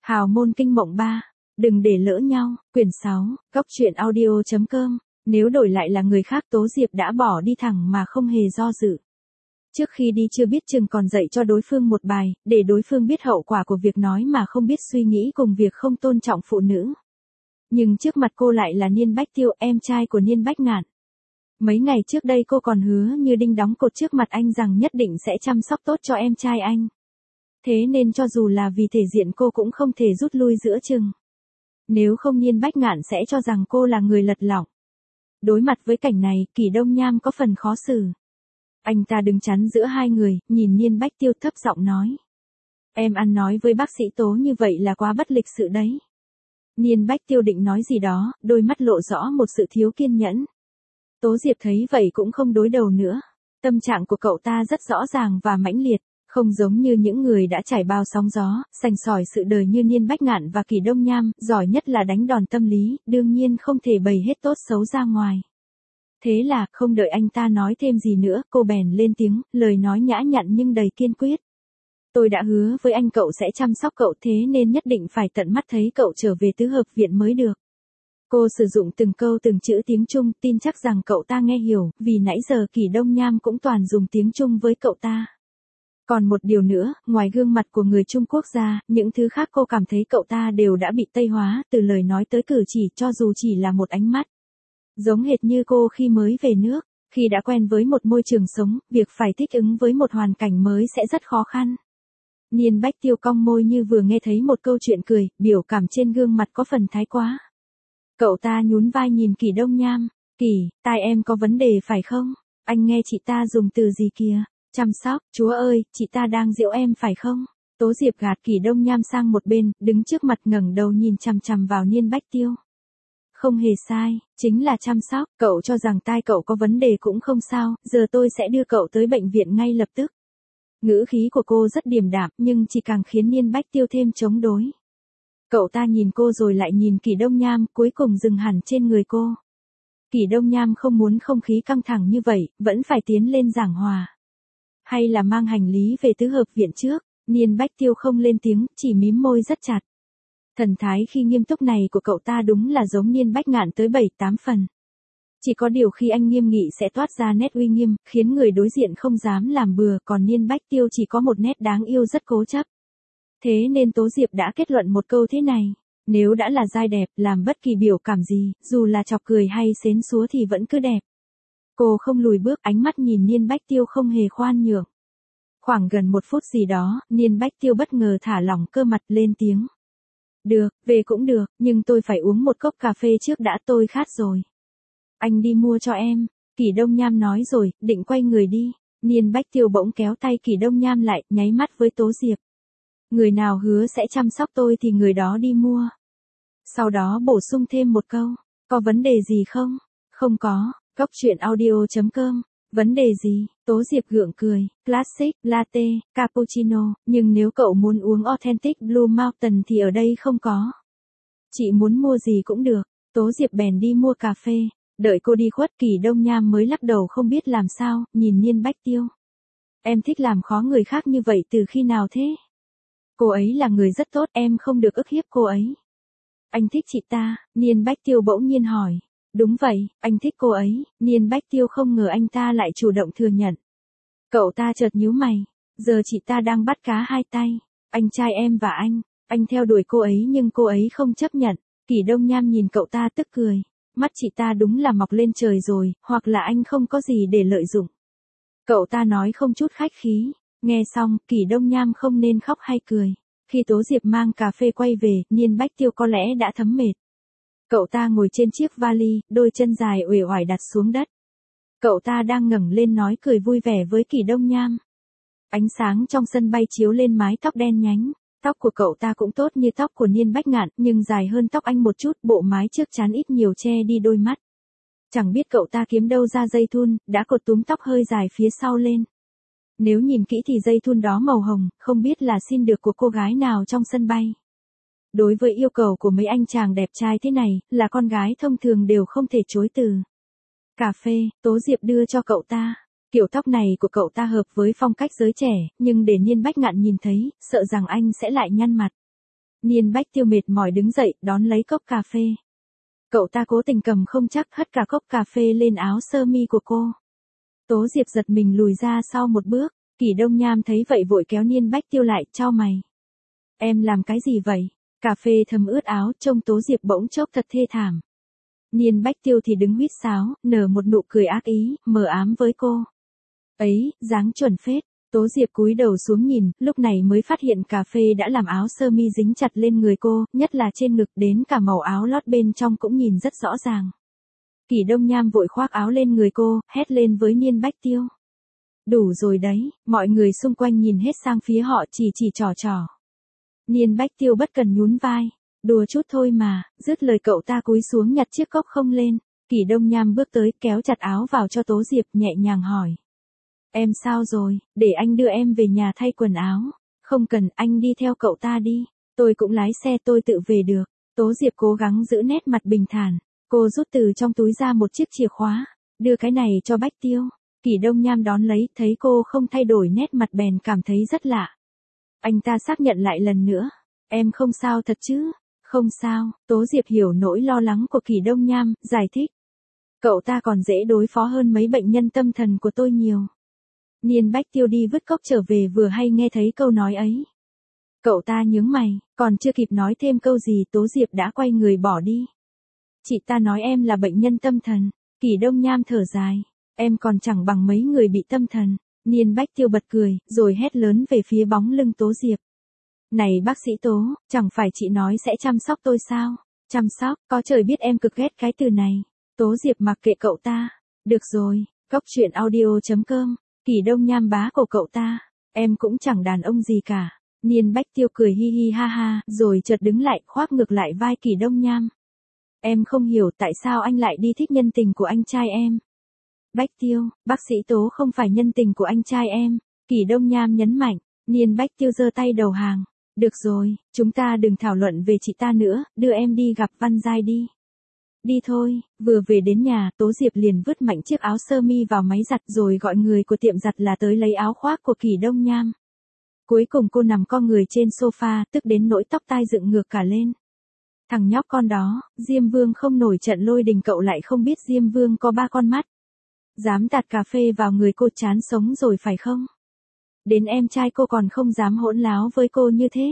Hào môn kinh mộng 3. Đừng để lỡ nhau. Quyển 6. Góc truyện audio.com. Nếu đổi lại là người khác Tố Diệp đã bỏ đi thẳng mà không hề do dự. Trước khi đi chưa biết chừng còn dạy cho đối phương một bài, để đối phương biết hậu quả của việc nói mà không biết suy nghĩ cùng việc không tôn trọng phụ nữ. Nhưng trước mặt cô lại là Niên Bách Tiêu, em trai của Niên Bách Ngạn. Mấy ngày trước đây cô còn hứa như đinh đóng cột trước mặt anh rằng nhất định sẽ chăm sóc tốt cho em trai anh. Thế nên cho dù là vì thể diện cô cũng không thể rút lui giữa chừng. Nếu không Niên Bách Ngạn sẽ cho rằng cô là người lật lọng. Đối mặt với cảnh này, Kỷ Đông Nham có phần khó xử. Anh ta đứng chắn giữa hai người, nhìn Niên Bách Tiêu thấp giọng nói. Em ăn nói với bác sĩ Tố như vậy là quá bất lịch sự đấy. Niên Bách Tiêu định nói gì đó, đôi mắt lộ rõ một sự thiếu kiên nhẫn. Tố Diệp thấy vậy cũng không đối đầu nữa. Tâm trạng của cậu ta rất rõ ràng và mãnh liệt, không giống như những người đã trải bao sóng gió, sành sỏi sự đời như Niên Bách Ngạn và Kỷ Đông Nham, giỏi nhất là đánh đòn tâm lý, đương nhiên không thể bày hết tốt xấu ra ngoài. Thế là, không đợi anh ta nói thêm gì nữa, cô bèn lên tiếng, lời nói nhã nhặn nhưng đầy kiên quyết. Tôi đã hứa với anh cậu sẽ chăm sóc cậu, thế nên nhất định phải tận mắt thấy cậu trở về tứ hợp viện mới được. Cô sử dụng từng câu từng chữ tiếng Trung, tin chắc rằng cậu ta nghe hiểu, vì nãy giờ Kỷ Đông Nham cũng toàn dùng tiếng Trung với cậu ta. Còn một điều nữa, ngoài gương mặt của người Trung Quốc ra, những thứ khác cô cảm thấy cậu ta đều đã bị Tây hóa, từ lời nói tới cử chỉ, cho dù chỉ là một ánh mắt. Giống hệt như cô khi mới về nước, khi đã quen với một môi trường sống, việc phải thích ứng với một hoàn cảnh mới sẽ rất khó khăn. Niên Bách Tiêu cong môi như vừa nghe thấy một câu chuyện cười, biểu cảm trên gương mặt có phần thái quá. Cậu ta nhún vai nhìn Kỷ Đông Nham. Kỷ, tai em có vấn đề phải không? Anh nghe chị ta dùng từ gì kìa? Chăm sóc, chúa ơi, chị ta đang giễu em phải không? Tố Diệp gạt Kỷ Đông Nham sang một bên, đứng trước mặt ngẩng đầu nhìn chằm chằm vào Niên Bách Tiêu. Không hề sai, chính là chăm sóc, cậu cho rằng tai cậu có vấn đề cũng không sao, giờ tôi sẽ đưa cậu tới bệnh viện ngay lập tức. Ngữ khí của cô rất điềm đạm, nhưng chỉ càng khiến Niên Bách Tiêu thêm chống đối. Cậu ta nhìn cô rồi lại nhìn Kỷ Đông Nham, cuối cùng dừng hẳn trên người cô. Kỷ Đông Nham không muốn không khí căng thẳng như vậy, vẫn phải tiến lên giảng hòa. Hay là mang hành lý về tứ hợp viện trước? Niên Bách Tiêu không lên tiếng, chỉ mím môi rất chặt. Thần thái khi nghiêm túc này của cậu ta đúng là giống Niên Bách Ngạn tới 7-8 phần. Chỉ có điều khi anh nghiêm nghị sẽ toát ra nét uy nghiêm, khiến người đối diện không dám làm bừa, còn Niên Bách Tiêu chỉ có một nét đáng yêu rất cố chấp. Thế nên Tố Diệp đã kết luận một câu thế này, nếu đã là giai đẹp, làm bất kỳ biểu cảm gì, dù là chọc cười hay xến xúa thì vẫn cứ đẹp. Cô không lùi bước, ánh mắt nhìn Niên Bách Tiêu không hề khoan nhượng. Khoảng gần 1 phút gì đó, Niên Bách Tiêu bất ngờ thả lỏng cơ mặt lên tiếng. Được, về cũng được, nhưng tôi phải uống một cốc cà phê trước đã, tôi khát rồi. Anh đi mua cho em, Kỷ Đông Nham nói rồi, định quay người đi. Niên Bách Tiêu bỗng kéo tay Kỷ Đông Nham lại, nháy mắt với Tố Diệp. Người nào hứa sẽ chăm sóc tôi thì người đó đi mua. Sau đó bổ sung thêm một câu, có vấn đề gì không? Không có, góc truyện audio.com. Vấn đề gì? Tố Diệp gượng cười, classic, latte, cappuccino, nhưng nếu cậu muốn uống authentic Blue Mountain thì ở đây không có. Chị muốn mua gì cũng được. Tố Diệp bèn đi mua cà phê, đợi cô đi khuất Kỷ Đông Nham mới lắc đầu không biết làm sao, nhìn Niên Bách Tiêu. Em thích làm khó người khác như vậy từ khi nào thế? Cô ấy là người rất tốt, em không được ức hiếp cô ấy. Anh thích chị ta, Niên Bách Tiêu bỗng nhiên hỏi. Đúng vậy, anh thích cô ấy, Niên Bách Tiêu không ngờ anh ta lại chủ động thừa nhận. Cậu ta chợt nhíu mày, giờ chị ta đang bắt cá hai tay, anh trai em và anh theo đuổi cô ấy nhưng cô ấy không chấp nhận. Kỷ Đông Nham nhìn cậu ta tức cười, mắt chị ta đúng là mọc lên trời rồi, hoặc là anh không có gì để lợi dụng. Cậu ta nói không chút khách khí, nghe xong, Kỷ Đông Nham không nên khóc hay cười. Khi Tố Diệp mang cà phê quay về, Niên Bách Tiêu có lẽ đã thấm mệt. Cậu ta ngồi trên chiếc vali, đôi chân dài uể oải đặt xuống đất. Cậu ta đang ngẩng lên nói cười vui vẻ với Kỷ Đông Nham. Ánh sáng trong sân bay chiếu lên mái tóc đen nhánh. Tóc của cậu ta cũng tốt như tóc của Niên Bách Ngạn, nhưng dài hơn tóc anh một chút, bộ mái trước trán ít nhiều che đi đôi mắt. Chẳng biết cậu ta kiếm đâu ra dây thun, đã cột túm tóc hơi dài phía sau lên. Nếu nhìn kỹ thì dây thun đó màu hồng, không biết là xin được của cô gái nào trong sân bay. Đối với yêu cầu của mấy anh chàng đẹp trai thế này, là con gái thông thường đều không thể chối từ. Cà phê, Tố Diệp đưa cho cậu ta. Kiểu tóc này của cậu ta hợp với phong cách giới trẻ, nhưng để Niên Bách Ngạn nhìn thấy, sợ rằng anh sẽ lại nhăn mặt. Niên Bách Tiêu mệt mỏi đứng dậy, đón lấy cốc cà phê. Cậu ta cố tình cầm không chắc hất cả cốc cà phê lên áo sơ mi của cô. Tố Diệp giật mình lùi ra sau một bước, Kỷ Đông Nham thấy vậy vội kéo Niên Bách Tiêu lại, chau mày. Em làm cái gì vậy? Cà phê thấm ướt áo, trông Tố Diệp bỗng chốc thật thê thảm. Niên Bách Tiêu thì đứng huýt sáo, nở một nụ cười ác ý, mờ ám với cô. Ấy, dáng chuẩn phết. Tố Diệp cúi đầu xuống nhìn, lúc này mới phát hiện cà phê đã làm áo sơ mi dính chặt lên người cô, nhất là trên ngực, đến cả màu áo lót bên trong cũng nhìn rất rõ ràng. Kỷ Đông Nham vội khoác áo lên người cô, hét lên với Niên Bách Tiêu. Đủ rồi đấy, mọi người xung quanh nhìn hết sang phía họ, chỉ trò. Niên Bách Tiêu bất cần nhún vai. Đùa chút thôi mà, dứt lời cậu ta cúi xuống nhặt chiếc cốc không lên. Kỷ Đông Nham bước tới, kéo chặt áo vào cho Tố Diệp, nhẹ nhàng hỏi. Em sao rồi, để anh đưa em về nhà thay quần áo. Không cần, anh đi theo cậu ta đi. Tôi cũng lái xe, tôi tự về được. Tố Diệp cố gắng giữ nét mặt bình thản. Cô rút từ trong túi ra một chiếc chìa khóa. Đưa cái này cho Bách Tiêu. Kỷ Đông Nham đón lấy, thấy cô không thay đổi nét mặt bèn cảm thấy rất lạ. Anh ta xác nhận lại lần nữa. Em không sao thật chứ? Không sao, Tố Diệp hiểu nỗi lo lắng của Kỷ Đông Nham, giải thích. Cậu ta còn dễ đối phó hơn mấy bệnh nhân tâm thần của tôi nhiều. Niên Bách Tiêu đi vứt cốc trở về vừa hay nghe thấy câu nói ấy. Cậu ta nhướng mày, còn chưa kịp nói thêm câu gì Tố Diệp đã quay người bỏ đi. Chị ta nói em là bệnh nhân tâm thần. Kỷ Đông Nham thở dài. Em còn chẳng bằng mấy người bị tâm thần. Niên Bách Tiêu bật cười, rồi hét lớn về phía bóng lưng Tố Diệp. Này bác sĩ Tố, chẳng phải chị nói sẽ chăm sóc tôi sao? Chăm sóc, có trời biết em cực ghét cái từ này. Tố Diệp mặc kệ cậu ta. Được rồi, cốc truyện audio.com. Kỷ Đông Nham bá cổ cậu ta. Em cũng chẳng đàn ông gì cả. Niên Bách Tiêu cười hi hi ha ha, rồi chợt đứng lại, khoác ngược lại vai Kỷ Đông Nham. Em không hiểu tại sao anh lại đi thích nhân tình của anh trai em. Bách Tiêu, bác sĩ Tố không phải nhân tình của anh trai em. Kỷ Đông Nham nhấn mạnh. Niên Bách Tiêu giơ tay đầu hàng. Được rồi, chúng ta đừng thảo luận về chị ta nữa, đưa em đi gặp Văn Giai đi. Đi thôi, vừa về đến nhà, Tố Diệp liền vứt mạnh chiếc áo sơ mi vào máy giặt rồi gọi người của tiệm giặt là tới lấy áo khoác của Kỷ Đông Nham. Cuối cùng cô nằm co người trên sofa, tức đến nỗi tóc tai dựng ngược cả lên. Thằng nhóc con đó, Diêm Vương không nổi trận lôi đình, cậu lại không biết Diêm Vương có 3 con mắt. Dám tạt cà phê vào người cô, chán sống rồi phải không? Đến em trai cô còn không dám hỗn láo với cô như thế.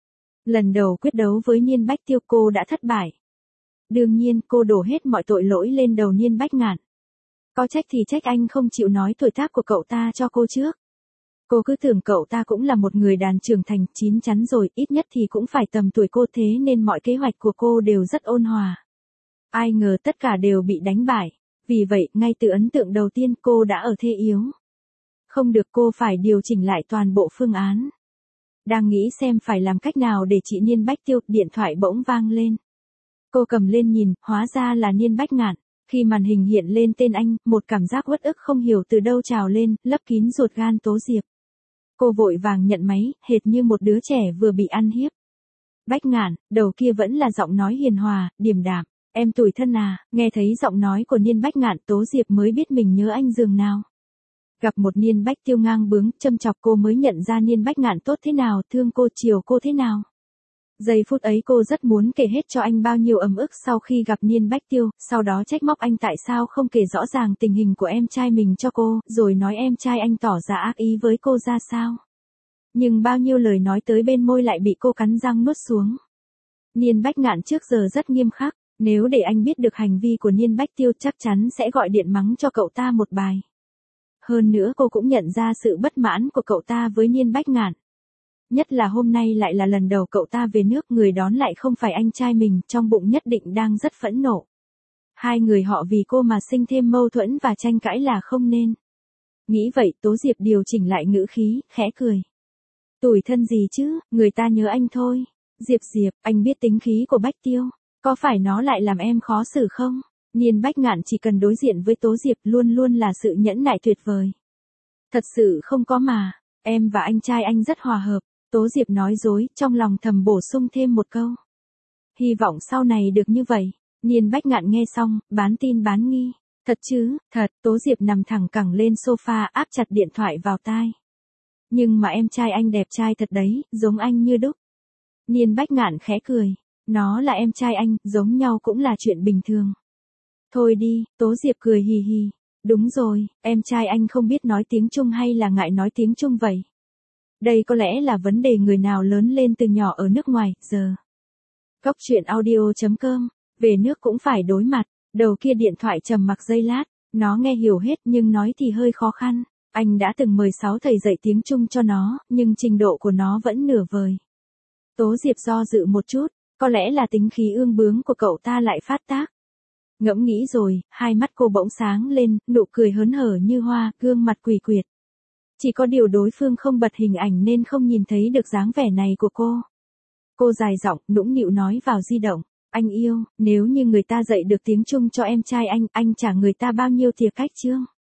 Lần đầu quyết đấu với Niên Bách Tiêu cô đã thất bại. Đương nhiên cô đổ hết mọi tội lỗi lên đầu Niên Bách Ngạn. Có trách thì trách anh không chịu nói tuổi tác của cậu ta cho cô trước. Cô cứ tưởng cậu ta cũng là một người đàn trưởng thành, chín chắn rồi, ít nhất thì cũng phải tầm tuổi cô, thế nên mọi kế hoạch của cô đều rất ôn hòa. Ai ngờ tất cả đều bị đánh bại. Vì vậy, ngay từ ấn tượng đầu tiên cô đã ở thế yếu. Không được, cô phải điều chỉnh lại toàn bộ phương án. Đang nghĩ xem phải làm cách nào để trị Niên Bách Tiêu, điện thoại bỗng vang lên. Cô cầm lên nhìn, hóa ra là Niên Bách Ngạn. Khi màn hình hiện lên tên anh, một cảm giác uất ức không hiểu từ đâu trào lên, lấp kín ruột gan Tố Diệp. Cô vội vàng nhận máy, hệt như một đứa trẻ vừa bị ăn hiếp. Bách Ngạn, đầu kia vẫn là giọng nói hiền hòa, điềm đạm. Em tủi thân à? Nghe thấy giọng nói của Niên Bách Ngạn, Tố Diệp mới biết mình nhớ anh giường nào. Gặp một Niên Bách Tiêu ngang bướng, châm chọc, cô mới nhận ra Niên Bách Ngạn tốt thế nào, thương cô, chiều cô thế nào. Giây phút ấy cô rất muốn kể hết cho anh bao nhiêu ấm ức sau khi gặp Niên Bách Tiêu, sau đó trách móc anh tại sao không kể rõ ràng tình hình của em trai mình cho cô, rồi nói em trai anh tỏ ra ác ý với cô ra sao. Nhưng bao nhiêu lời nói tới bên môi lại bị cô cắn răng nuốt xuống. Niên Bách Ngạn trước giờ rất nghiêm khắc, nếu để anh biết được hành vi của Niên Bách Tiêu chắc chắn sẽ gọi điện mắng cho cậu ta một bài. Hơn nữa cô cũng nhận ra sự bất mãn của cậu ta với Niên Bách Ngạn. Nhất là hôm nay lại là lần đầu cậu ta về nước, người đón lại không phải anh trai mình, trong bụng nhất định đang rất phẫn nộ. Hai người họ vì cô mà sinh thêm mâu thuẫn và tranh cãi là không nên. Nghĩ vậy, Tố Diệp điều chỉnh lại ngữ khí, khẽ cười. Tủi thân gì chứ, người ta nhớ anh thôi. Diệp, anh biết tính khí của Bách Tiêu, có phải nó lại làm em khó xử không? Niên Bách Ngạn chỉ cần đối diện với Tố Diệp luôn luôn là sự nhẫn nại tuyệt vời. Thật sự không có mà, em và anh trai anh rất hòa hợp. Tố Diệp nói dối, trong lòng thầm bổ sung thêm một câu. Hy vọng sau này được như vậy. Niên Bách Ngạn nghe xong, bán tin bán nghi. Thật chứ, thật. Tố Diệp nằm thẳng cẳng lên sofa, áp chặt điện thoại vào tai. Nhưng mà em trai anh đẹp trai thật đấy, giống anh như đúc. Niên Bách Ngạn khẽ cười. Nó là em trai anh, giống nhau cũng là chuyện bình thường. Thôi đi, Tố Diệp cười hì hì. Đúng rồi, em trai anh không biết nói tiếng Trung hay là ngại nói tiếng Trung vậy? Đây có lẽ là vấn đề người nào lớn lên từ nhỏ ở nước ngoài, giờ. Cốc truyện audio.com, về nước cũng phải đối mặt. Đầu kia điện thoại trầm mặc giây lát, nó nghe hiểu hết nhưng nói thì hơi khó khăn. Anh đã từng mời 6 thầy dạy tiếng Trung cho nó, nhưng trình độ của nó vẫn nửa vời. Tố Diệp do dự một chút, có lẽ là tính khí ương bướng của cậu ta lại phát tác. Ngẫm nghĩ rồi, hai mắt cô bỗng sáng lên, nụ cười hớn hở như hoa, gương mặt quỷ quyệt. Chỉ có điều đối phương không bật hình ảnh nên không nhìn thấy được dáng vẻ này của cô. Cô dài giọng, nũng nịu nói vào di động. Anh yêu, nếu như người ta dạy được tiếng Trung cho em trai anh trả người ta bao nhiêu tiền cách chương?